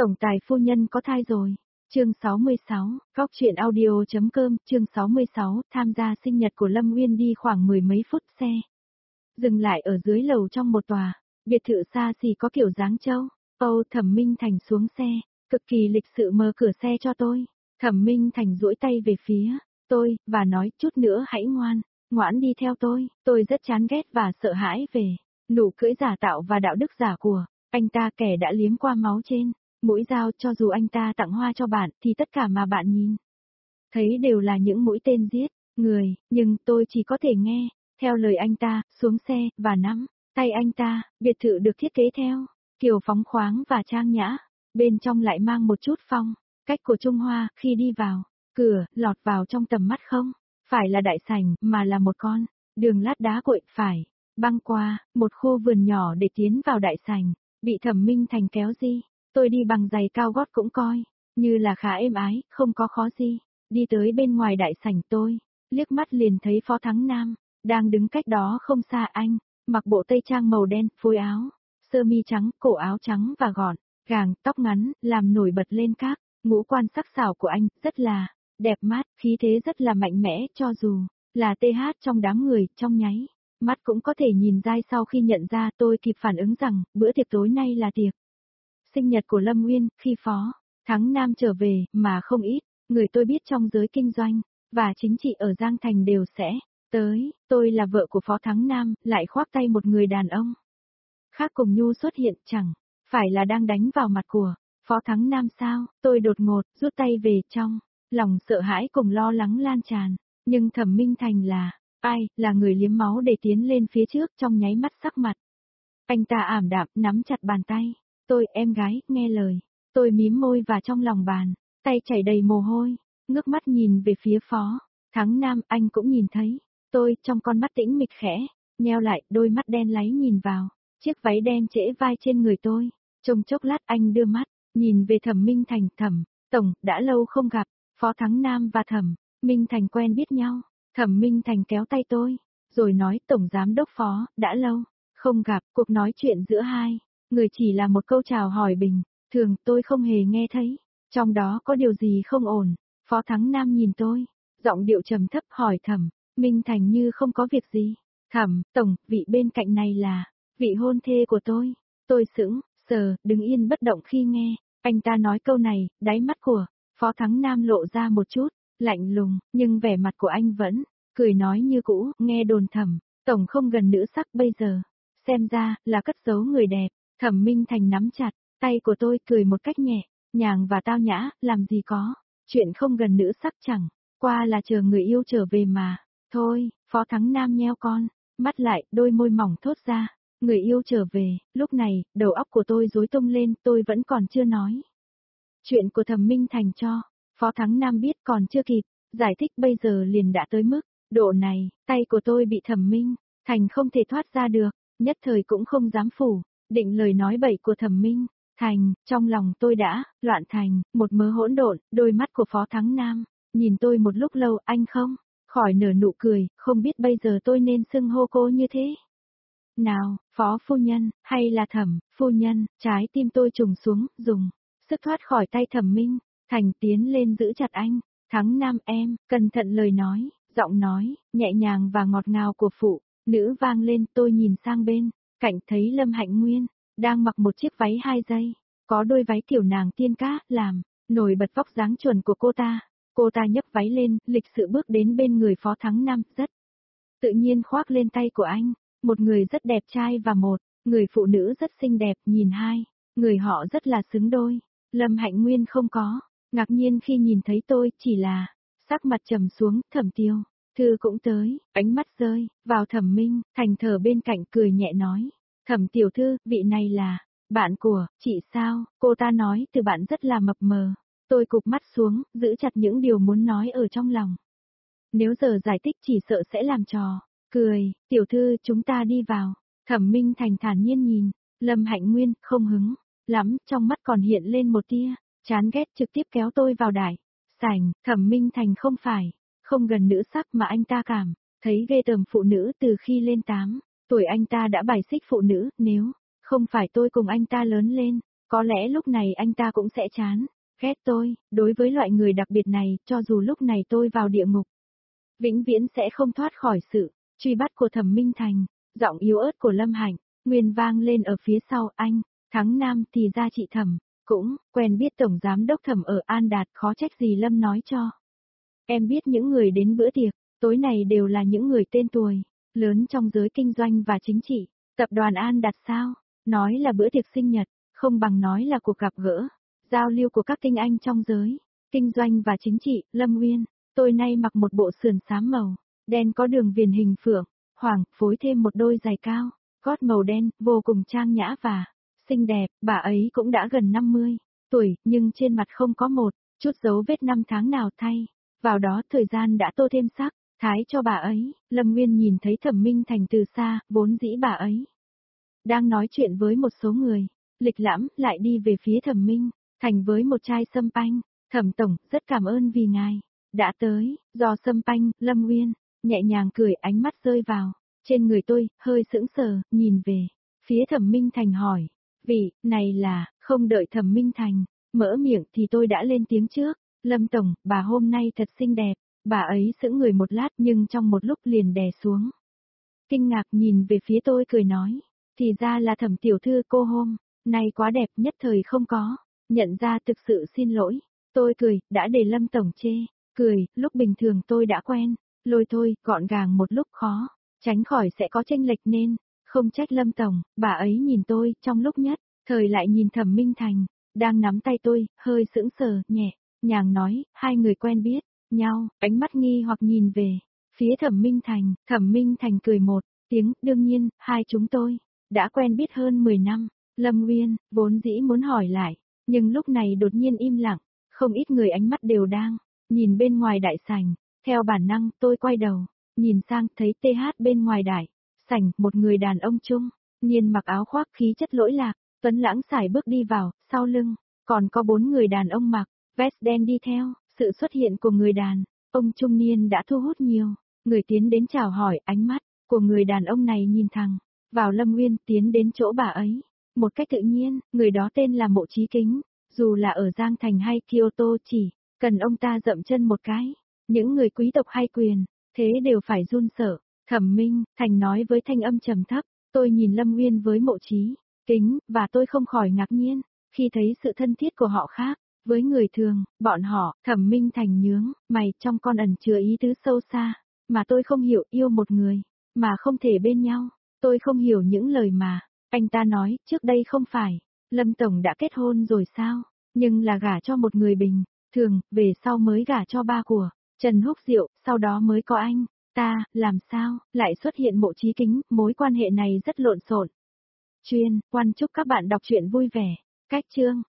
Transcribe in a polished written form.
Tổng tài phu nhân có thai rồi. Chương 66, Góc truyện audio.com, chương 66, tham gia sinh nhật của Lâm Uyên đi khoảng mười mấy phút xe. Dừng lại ở dưới lầu trong một tòa, biệt thự xa xỉ có kiểu dáng châu. Thẩm Minh Thành xuống xe, cực kỳ lịch sự mở cửa xe cho tôi. Thẩm Minh Thành duỗi tay về phía tôi, và nói chút nữa hãy ngoãn đi theo tôi rất chán ghét và sợ hãi về nụ cưỡi giả tạo và đạo đức giả của anh ta, kẻ đã liếm qua máu trên mũi dao. Cho dù anh ta tặng hoa cho bạn thì tất cả mà bạn nhìn thấy đều là những mũi tên giết người, nhưng tôi chỉ có thể nghe theo lời anh ta, xuống xe và nắm tay anh ta. Biệt thự được thiết kế theo kiểu phóng khoáng và trang nhã, bên trong lại mang một chút phong cách của Trung Hoa. Khi đi vào cửa, lọt vào trong tầm mắt không phải là đại sảnh mà là một con đường lát đá cuội, phải băng qua một khu vườn nhỏ để tiến vào đại sảnh. Bị Thẩm Minh Thành kéo đi, tôi đi bằng giày cao gót cũng coi như là khá êm ái, không có khó gì. Đi tới bên ngoài đại sảnh, tôi liếc mắt liền thấy Phó Thắng Nam đang đứng cách đó không xa. Anh mặc bộ tây trang màu đen, phối áo sơ mi trắng, cổ áo trắng và gọn gàng, tóc ngắn làm nổi bật lên các ngũ quan sắc sảo của anh, rất là đẹp mắt, khí thế rất là mạnh mẽ. Cho dù là TH trong đám người, trong nháy mắt cũng có thể nhìn ra. Sau khi nhận ra, tôi kịp phản ứng rằng bữa tiệc tối nay là tiệc sinh nhật của Lâm Uyên. Khi Phó Thắng Nam trở về, mà không ít người tôi biết trong giới kinh doanh và chính trị ở Giang Thành đều sẽ tới. Tôi là vợ của Phó Thắng Nam, lại khoác tay một người đàn ông khác cùng nhu xuất hiện, chẳng phải là đang đánh vào mặt của Phó Thắng Nam sao? Tôi đột ngột rút tay về, trong lòng sợ hãi cùng lo lắng lan tràn. Nhưng Thẩm Minh Thành là ai? Là người liếm máu để tiến lên phía trước. Trong nháy mắt sắc mặt anh ta ảm đạm, nắm chặt bàn tay tôi. Em gái, nghe lời. Tôi mím môi và trong lòng bàn tay chảy đầy mồ hôi, ngước mắt nhìn về phía Phó Thắng Nam. Anh cũng nhìn thấy tôi, trong con mắt tĩnh mịch khẽ nheo lại, đôi mắt đen láy nhìn vào chiếc váy đen trễ vai trên người tôi. Trong chốc lát anh đưa mắt nhìn về Thẩm Minh Thành. Thẩm tổng, đã lâu không gặp. Phó Thắng Nam và Thẩm Minh Thành quen biết nhau. Thẩm Minh Thành kéo tay tôi, rồi nói, Tổng Giám đốc Phó, đã lâu không gặp. Cuộc nói chuyện giữa hai người chỉ là một câu chào hỏi bình thường, tôi không hề nghe thấy trong đó có điều gì không ổn. Phó Thắng Nam nhìn tôi, giọng điệu trầm thấp hỏi Thẩm Minh Thành như không có việc gì. Thẩm tổng, vị bên cạnh này là vị hôn thê của tôi. Tôi sững sờ, đứng yên bất động khi nghe anh ta nói câu này. Đáy mắt của Phó Thắng Nam lộ ra một chút lạnh lùng, nhưng vẻ mặt của anh vẫn cười nói như cũ. Nghe đồn Thẩm tổng không gần nữ sắc bây giờ, xem ra là cất giấu người đẹp. Thẩm Minh Thành nắm chặt tay của tôi, cười một cách nhẹ nhàng và tao nhã. Làm gì có chuyện không gần nữ sắc, chẳng qua là chờ người yêu trở về mà thôi. Phó Thắng Nam nheo con mắt lại, đôi môi mỏng thốt ra, người yêu trở về. Lúc này, đầu óc của tôi rối tung lên. Tôi vẫn còn chưa nói chuyện của Thẩm Minh Thành cho Phó Thắng Nam biết, còn chưa kịp giải thích bây giờ liền đã tới mức độ này. Tay của tôi bị Thẩm Minh Thành không thể thoát ra được, nhất thời cũng không dám phủ định lời nói bậy của Thẩm Minh Thành. Trong lòng tôi đã loạn thành một mớ hỗn độn. Đôi mắt của Phó Thắng Nam nhìn tôi một lúc lâu, anh không khỏi nở nụ cười. Không biết bây giờ tôi nên xưng hô cô như thế nào, Phó phu nhân, hay là Thẩm phu nhân? Trái tim tôi trùng xuống, dùng sức thoát khỏi tay Thẩm Minh Thành, tiến lên giữ chặt anh. Thắng Nam, em, cẩn thận. Lời nói, giọng nói nhẹ nhàng và ngọt ngào của phụ nữ vang lên. Tôi nhìn sang bên cạnh, thấy Lâm Hạnh Nguyên đang mặc một chiếc váy 2 dây, có đôi váy kiểu nàng tiên cá, làm nổi bật vóc dáng chuẩn của cô ta. Cô ta nhấc váy lên, lịch sự bước đến bên người Phó Thắng Nam, rất tự nhiên khoác lên tay của anh. Một người rất đẹp trai và một người phụ nữ rất xinh đẹp, nhìn hai người họ rất là xứng đôi. Lâm Hạnh Nguyên không có ngạc nhiên khi nhìn thấy tôi, chỉ là sắc mặt trầm xuống. Thẩm Tiêu Thư cũng tới, ánh mắt rơi vào Thẩm Minh Thành thở bên cạnh, cười nhẹ nói, Thẩm tiểu thư, vị này là bạn của chị sao? Cô ta nói từ bạn rất là mập mờ. Tôi cụp mắt xuống, giữ chặt những điều muốn nói ở trong lòng. Nếu giờ giải thích chỉ sợ sẽ làm trò cười. Tiểu thư, chúng ta đi vào. Thẩm Minh Thành thản nhiên nhìn Lâm Hạnh Nguyên, không hứng lắm, trong mắt còn hiện lên một tia chán ghét, trực tiếp kéo tôi vào đại sảnh. Thẩm Minh Thành không phải không gần nữ sắc, mà anh ta cảm thấy ghê tởm phụ nữ. Từ khi lên 8 tuổi anh ta đã bài xích phụ nữ. Nếu không phải tôi cùng anh ta lớn lên Có lẽ lúc này anh ta cũng sẽ chán, ghét tôi, đối với loại người đặc biệt này, cho dù lúc này tôi vào địa ngục, vĩnh viễn sẽ không thoát khỏi sự truy bắt của Thẩm Minh Thành. Giọng yếu ớt của Lâm Hạnh, Nguyên vang lên ở phía sau anh, Thắng Nam thì ra chị Thẩm, cũng quen biết Tổng Giám Đốc Thẩm ở An Đạt, khó trách gì Lâm nói cho. Em biết những người đến bữa tiệc, tối này đều là những người tên tuổi, lớn trong giới kinh doanh và chính trị. Tập đoàn An Đạt sao? Nói là bữa tiệc sinh nhật, không bằng nói là cuộc gặp gỡ, giao lưu của các tinh anh trong giới kinh doanh và chính trị. Lâm Uyên, tôi nay mặc một bộ sườn xám màu đen có đường viền hình phượng hoàng, phối thêm một đôi giày cao gót màu đen, vô cùng trang nhã và xinh đẹp. Bà ấy cũng đã gần 50 tuổi, nhưng trên mặt không có một chút dấu vết năm tháng nào thay vào đó, thời gian đã tô thêm sắc thái cho bà ấy. Lâm Nguyên nhìn thấy Thẩm Minh Thành từ xa, vốn dĩ bà ấy đang nói chuyện với một số người, lịch lãm lại đi về phía Thẩm Minh Thành với một chai sâm panh. Thẩm tổng, rất cảm ơn vì ngài đã tới. Do sâm panh, Lâm Nguyên nhẹ nhàng cười, ánh mắt rơi vào trên người tôi, hơi sững sờ, nhìn về phía Thẩm Minh Thành hỏi, vị này là. Không đợi Thẩm Minh Thành mở miệng thì tôi đã lên tiếng trước, Lâm tổng, bà hôm nay thật xinh đẹp. Bà ấy sững người một lát nhưng trong một lúc liền đè xuống kinh ngạc, nhìn về phía tôi cười nói, thì ra là Thẩm tiểu thư, cô hôm nay quá đẹp, nhất thời không có nhận ra, thực sự xin lỗi. Tôi cười, đã để Lâm tổng chê cười, lúc bình thường tôi đã quen lôi thôi, gọn gàng, một lúc khó tránh khỏi sẽ có chênh lệch nên không trách Lâm tổng. Bà ấy nhìn tôi, trong lúc nhất thời lại nhìn Thẩm Minh Thành đang nắm tay tôi, hơi sững sờ, nhẹ nhàng nói, hai người quen biết nhau. Ánh mắt nghi hoặc nhìn về phía Thẩm Minh Thành. Thẩm Minh Thành cười một tiếng, đương nhiên, hai chúng tôi đã quen biết hơn 10 năm. Lâm Uyên vốn dĩ muốn hỏi lại, nhưng lúc này đột nhiên im lặng, không ít người ánh mắt đều đang nhìn bên ngoài đại sảnh. Theo bản năng, tôi quay đầu nhìn sang, thấy TH bên ngoài đại sảnh, một người đàn ông trung niên mặc áo khoác khí chất lỗi lạc, tuấn lãng sải bước đi vào, sau lưng còn có 4 người đàn ông mặc vest đen đi theo. Sự xuất hiện của người đàn ông trung niên đã thu hút nhiều người tiến đến chào hỏi. Ánh mắt của người đàn ông này nhìn thẳng vào Lâm Nguyên, tiến đến chỗ bà ấy một cách tự nhiên. Người đó tên là Mộ Chí Kính, dù là ở Giang Thành hay Kyoto, chỉ cần ông ta dậm chân một cái, những người quý tộc hay quyền thế đều phải run sợ. Thẩm Minh Thành nói với thanh âm trầm thấp. Tôi nhìn Lâm Nguyên với Mộ Chí Kính, và tôi không khỏi ngạc nhiên khi thấy sự thân thiết của họ khác với người thường. Bọn họ. Thẩm Minh Thành nhướng mày, trong con ẩn chứa ý tứ sâu xa mà tôi không hiểu. Yêu một người mà không thể bên nhau. Tôi không hiểu những lời mà anh ta nói. Trước đây không phải Lâm tổng đã kết hôn rồi sao? Nhưng là gả cho một người bình thường, về sau mới gả cho ba của Trần Húc Diệu, sau đó mới có anh ta. Làm sao lại xuất hiện Mộ Chí Kính? Mối quan hệ này rất lộn xộn. Chúc các bạn đọc truyện vui vẻ. Cách chương